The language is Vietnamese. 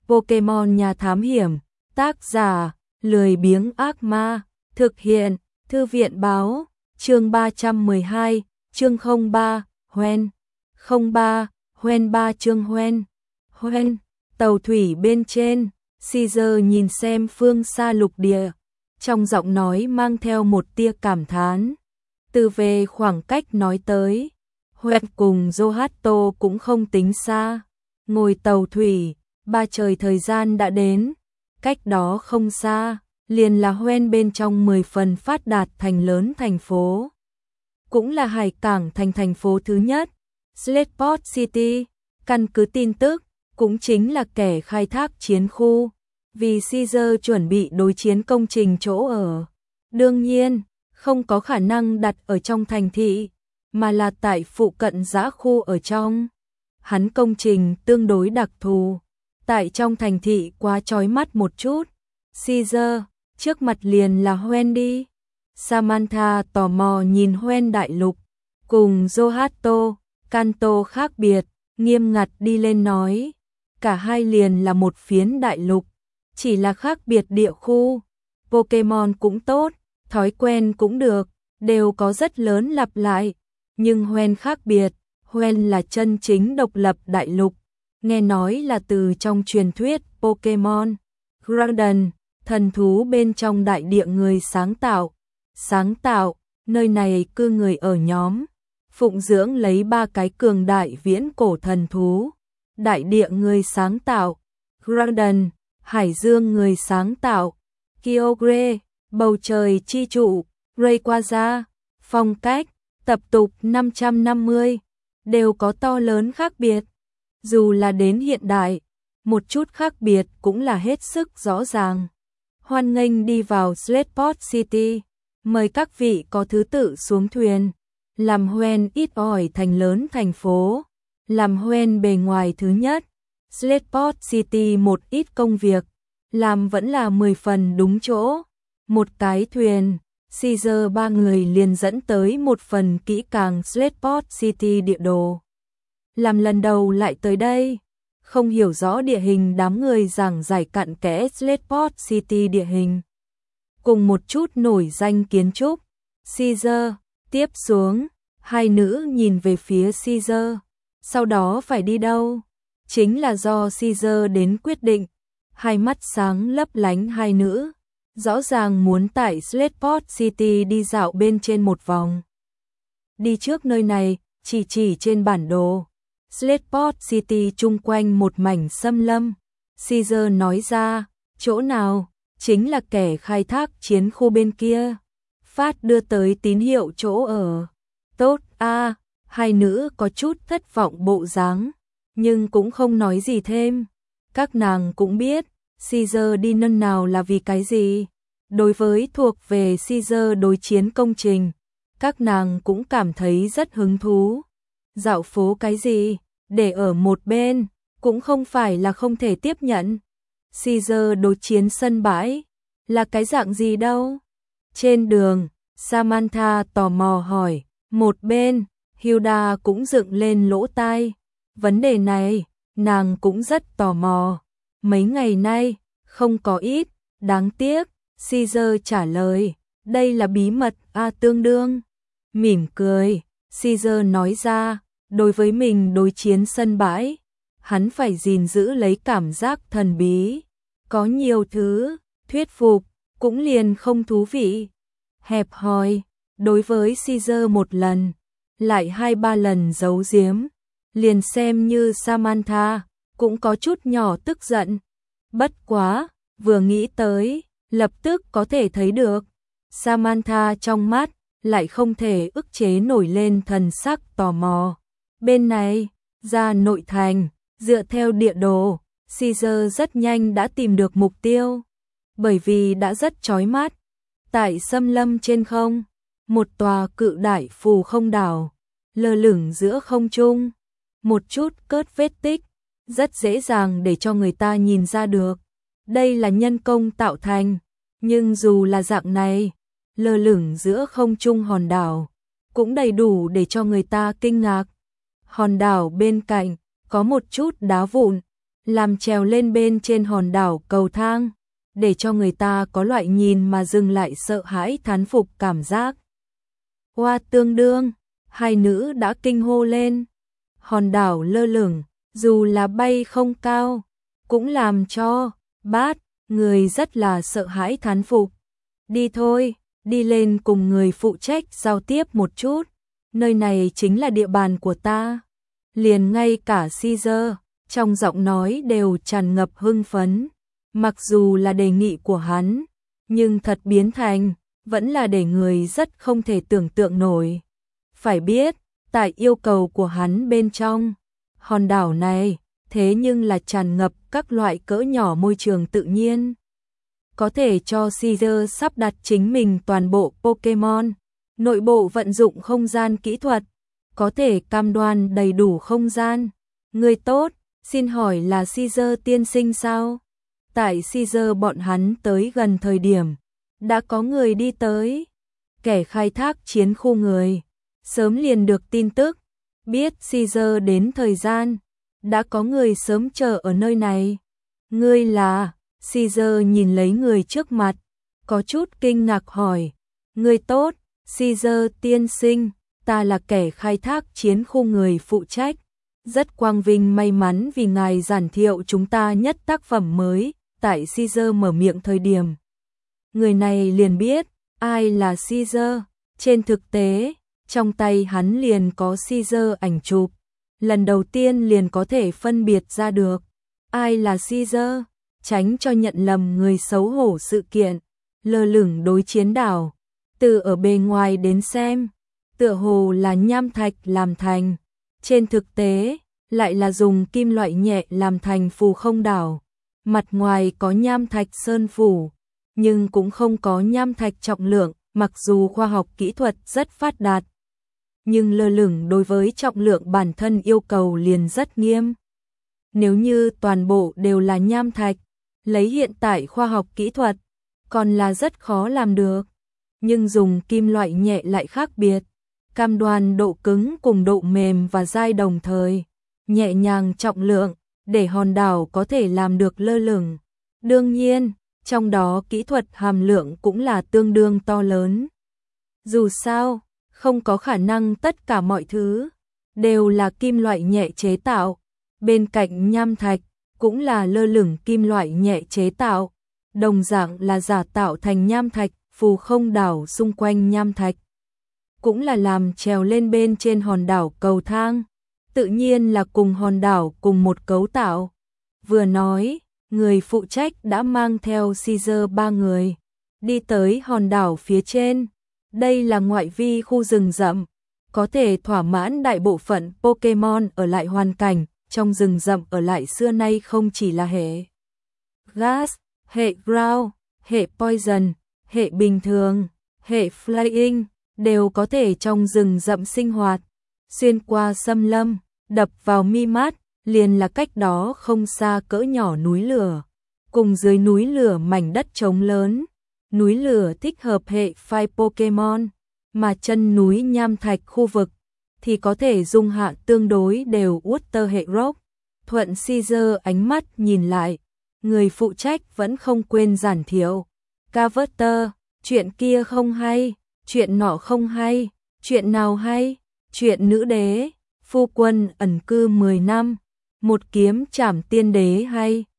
Pokemon nhà thám hiểm, tác giả, lười biếng ác ma, thực hiện, thư viện báo, chương 312, chương 03, Hoen, 03, Hoen 3 chương Hoen, tàu thủy bên trên, Caesar nhìn xem phương xa lục địa, trong giọng nói mang theo một tia cảm thán. Từ về khoảng cách nói tới, Hoen cùng Johto cũng không tính xa, ngồi tàu thủy, ba trời thời gian đã đến, cách đó không xa, liền là Hoen bên trong 10 phần phát đạt thành lớn thành phố. Cũng là hải cảng thành phố thứ nhất, Slateport City, căn cứ tin tức, cũng chính là kẻ khai thác chiến khu, vì Caesar chuẩn bị đối chiến công trình chỗ ở. Đương nhiên, không có khả năng đặt ở trong thành thị, mà là tại phụ cận dã khu ở trong. Hắn công trình tương đối đặc thù, tại trong thành thị quá chói mắt một chút. Caesar, trước mặt liền là Hoen đi. Samantha tò mò nhìn Hoen đại lục, cùng Johto, Kanto khác biệt, nghiêm ngặt đi lên nói. Cả hai liền là một phiến đại lục, chỉ là khác biệt địa khu. Pokemon cũng tốt, thói quen cũng được, đều có rất lớn lặp lại. Nhưng Hoen khác biệt, Hoen là chân chính độc lập đại lục. Nghe nói là từ trong truyền thuyết Pokemon Garden, thần thú bên trong đại địa người sáng tạo, nơi này cư người ở nhóm, phụng dưỡng lấy 3 cái cường đại viễn cổ thần thú. Đại địa người sáng tạo, Garden, hải dương người sáng tạo, Kyogre, bầu trời chi trụ, Rayquaza, phong cách, tập tục 550, đều có to lớn khác biệt. Dù là đến hiện đại, một chút khác biệt cũng là hết sức rõ ràng. Hoan nghênh đi vào Slateport City, mời các vị có thứ tự xuống thuyền. Làm Hoen ít ỏi thành lớn thành phố, làm Hoen bề ngoài thứ nhất. Slateport City một ít công việc, làm vẫn là 10 phần đúng chỗ. Một cái thuyền, Caesar 3 người liền dẫn tới một phần kỹ càng Slateport City địa đồ. Làm lần đầu lại tới đây, không hiểu rõ địa hình, đám người giảng giải cặn kẽ Slateport City địa hình, cùng một chút nổi danh kiến trúc. Caesar, tiếp xuống, hai nữ nhìn về phía Caesar, sau đó phải đi đâu? Chính là do Caesar đến quyết định. Hai mắt sáng lấp lánh hai nữ, rõ ràng muốn tại Slateport City đi dạo bên trên một vòng. Đi trước nơi này, chỉ trên bản đồ. Slateport City chung quanh một mảnh xâm lâm. Caesar nói ra, chỗ nào? Chính là kẻ khai thác chiến khu bên kia. Phát đưa tới tín hiệu chỗ ở. Tốt a, hai nữ có chút thất vọng bộ dáng, nhưng cũng không nói gì thêm. Các nàng cũng biết, Caesar đi nơi nào là vì cái gì. Đối với thuộc về Caesar đối chiến công trình, các nàng cũng cảm thấy rất hứng thú. Dạo phố cái gì, để ở một bên, cũng không phải là không thể tiếp nhận. Caesar đối chiến sân bãi, là cái dạng gì đâu? Trên đường, Samantha tò mò hỏi, một bên, Hilda cũng dựng lên lỗ tai. Vấn đề này, nàng cũng rất tò mò. Mấy ngày nay, không có ít, đáng tiếc. Caesar trả lời, đây là bí mật tương đương. Mỉm cười, Caesar nói ra, đối với mình đối chiến sân bãi, hắn phải gìn giữ lấy cảm giác thần bí. Có nhiều thứ, thuyết phục, cũng liền không thú vị. Hẹp hòi, đối với Caesar một lần, lại 2-3 lần giấu giếm, liền xem như Samantha, cũng có chút nhỏ tức giận. Bất quá, vừa nghĩ tới, lập tức có thể thấy được. Samantha trong mắt, lại không thể ức chế nổi lên thần sắc tò mò. Bên này, ra nội thành, dựa theo địa đồ, Caesar rất nhanh đã tìm được mục tiêu. Bởi vì đã rất chói mắt. Tại xâm lâm trên không, một tòa cự đại phù không đảo, lơ lửng giữa không trung. Một chút cớt vết tích, rất dễ dàng để cho người ta nhìn ra được. Đây là nhân công tạo thành, nhưng dù là dạng này, lơ lửng giữa không trung hòn đảo, cũng đầy đủ để cho người ta kinh ngạc. Hòn đảo bên cạnh, có một chút đá vụn, làm trèo lên bên trên hòn đảo cầu thang, để cho người ta có loại nhìn mà dừng lại sợ hãi thán phục cảm giác. Hoa tương đương, hai nữ đã kinh hô lên. Hòn đảo lơ lửng, dù là bay không cao, cũng làm cho bát người rất là sợ hãi thán phục. Đi thôi, đi lên cùng người phụ trách giao tiếp một chút, nơi này chính là địa bàn của ta. Liền ngay cả Caesar, trong giọng nói đều tràn ngập hưng phấn. Mặc dù là đề nghị của hắn, nhưng thật biến thành, vẫn là để người rất không thể tưởng tượng nổi. Phải biết, tại yêu cầu của hắn bên trong, hòn đảo này, thế nhưng là tràn ngập các loại cỡ nhỏ môi trường tự nhiên. Có thể cho Caesar sắp đặt chính mình toàn bộ Pokémon, nội bộ vận dụng không gian kỹ thuật, có thể cam đoan đầy đủ không gian. Người tốt, xin hỏi là Caesar tiên sinh sao? Tại Caesar bọn hắn tới gần thời điểm, đã có người đi tới. Kẻ khai thác chiến khu người, sớm liền được tin tức, biết Caesar đến thời gian, đã có người sớm chờ ở nơi này. Ngươi là? Caesar nhìn lấy người trước mặt, có chút kinh ngạc hỏi. Ngươi tốt, Caesar tiên sinh, ta là kẻ khai thác chiến khu người phụ trách. Rất quang vinh may mắn vì ngài giản thiệu chúng ta nhất tác phẩm mới. Tại Caesar mở miệng thời điểm, người này liền biết ai là Caesar. Trên thực tế, trong tay hắn liền có Caesar ảnh chụp, lần đầu tiên liền có thể phân biệt ra được ai là Caesar, tránh cho nhận lầm người xấu hổ sự kiện. Lơ lửng đối chiến đảo, từ ở bề ngoài đến xem, tựa hồ là nham thạch làm thành, trên thực tế lại là dùng kim loại nhẹ làm thành phù không đảo. Mặt ngoài có nham thạch sơn phủ, nhưng cũng không có nham thạch trọng lượng. Mặc dù khoa học kỹ thuật rất phát đạt, nhưng lơ lửng đối với trọng lượng bản thân yêu cầu liền rất nghiêm. Nếu như toàn bộ đều là nham thạch, lấy hiện tại khoa học kỹ thuật, còn là rất khó làm được. Nhưng dùng kim loại nhẹ lại khác biệt, cam đoan độ cứng cùng độ mềm và dai đồng thời, nhẹ nhàng trọng lượng, để hòn đảo có thể làm được lơ lửng. Đương nhiên, trong đó kỹ thuật hàm lượng cũng là tương đương to lớn. Dù sao, không có khả năng tất cả mọi thứ đều là kim loại nhẹ chế tạo. Bên cạnh nham thạch cũng là lơ lửng kim loại nhẹ chế tạo, đồng dạng là giả tạo thành nham thạch. Phù không đảo xung quanh nham thạch cũng là làm trèo lên bên trên hòn đảo cầu thang, tự nhiên là cùng hòn đảo cùng một cấu tạo. Vừa nói, người phụ trách đã mang theo Caesar 3 người đi tới hòn đảo phía trên. Đây là ngoại vi khu rừng rậm, có thể thỏa mãn đại bộ phận Pokémon ở lại hoàn cảnh. Trong rừng rậm ở lại xưa nay không chỉ là hệ Gas, hệ Ground, hệ Poison, hệ bình thường, hệ Flying, đều có thể trong rừng rậm sinh hoạt. Xuyên qua xâm lâm, đập vào mi mắt, liền là cách đó không xa cỡ nhỏ núi lửa. Cùng dưới núi lửa mảnh đất trống lớn. Núi lửa thích hợp hệ Fire Pokémon, mà chân núi nham thạch khu vực thì có thể dung hạ tương đối đều Water hệ Rock. Thuận Caesar ánh mắt nhìn lại, người phụ trách vẫn không quên giản thiệu. Carver, chuyện kia không hay, chuyện nọ không hay, chuyện nào hay, chuyện nữ đế, phu quân ẩn cư 10 năm, một kiếm trảm tiên đế hay.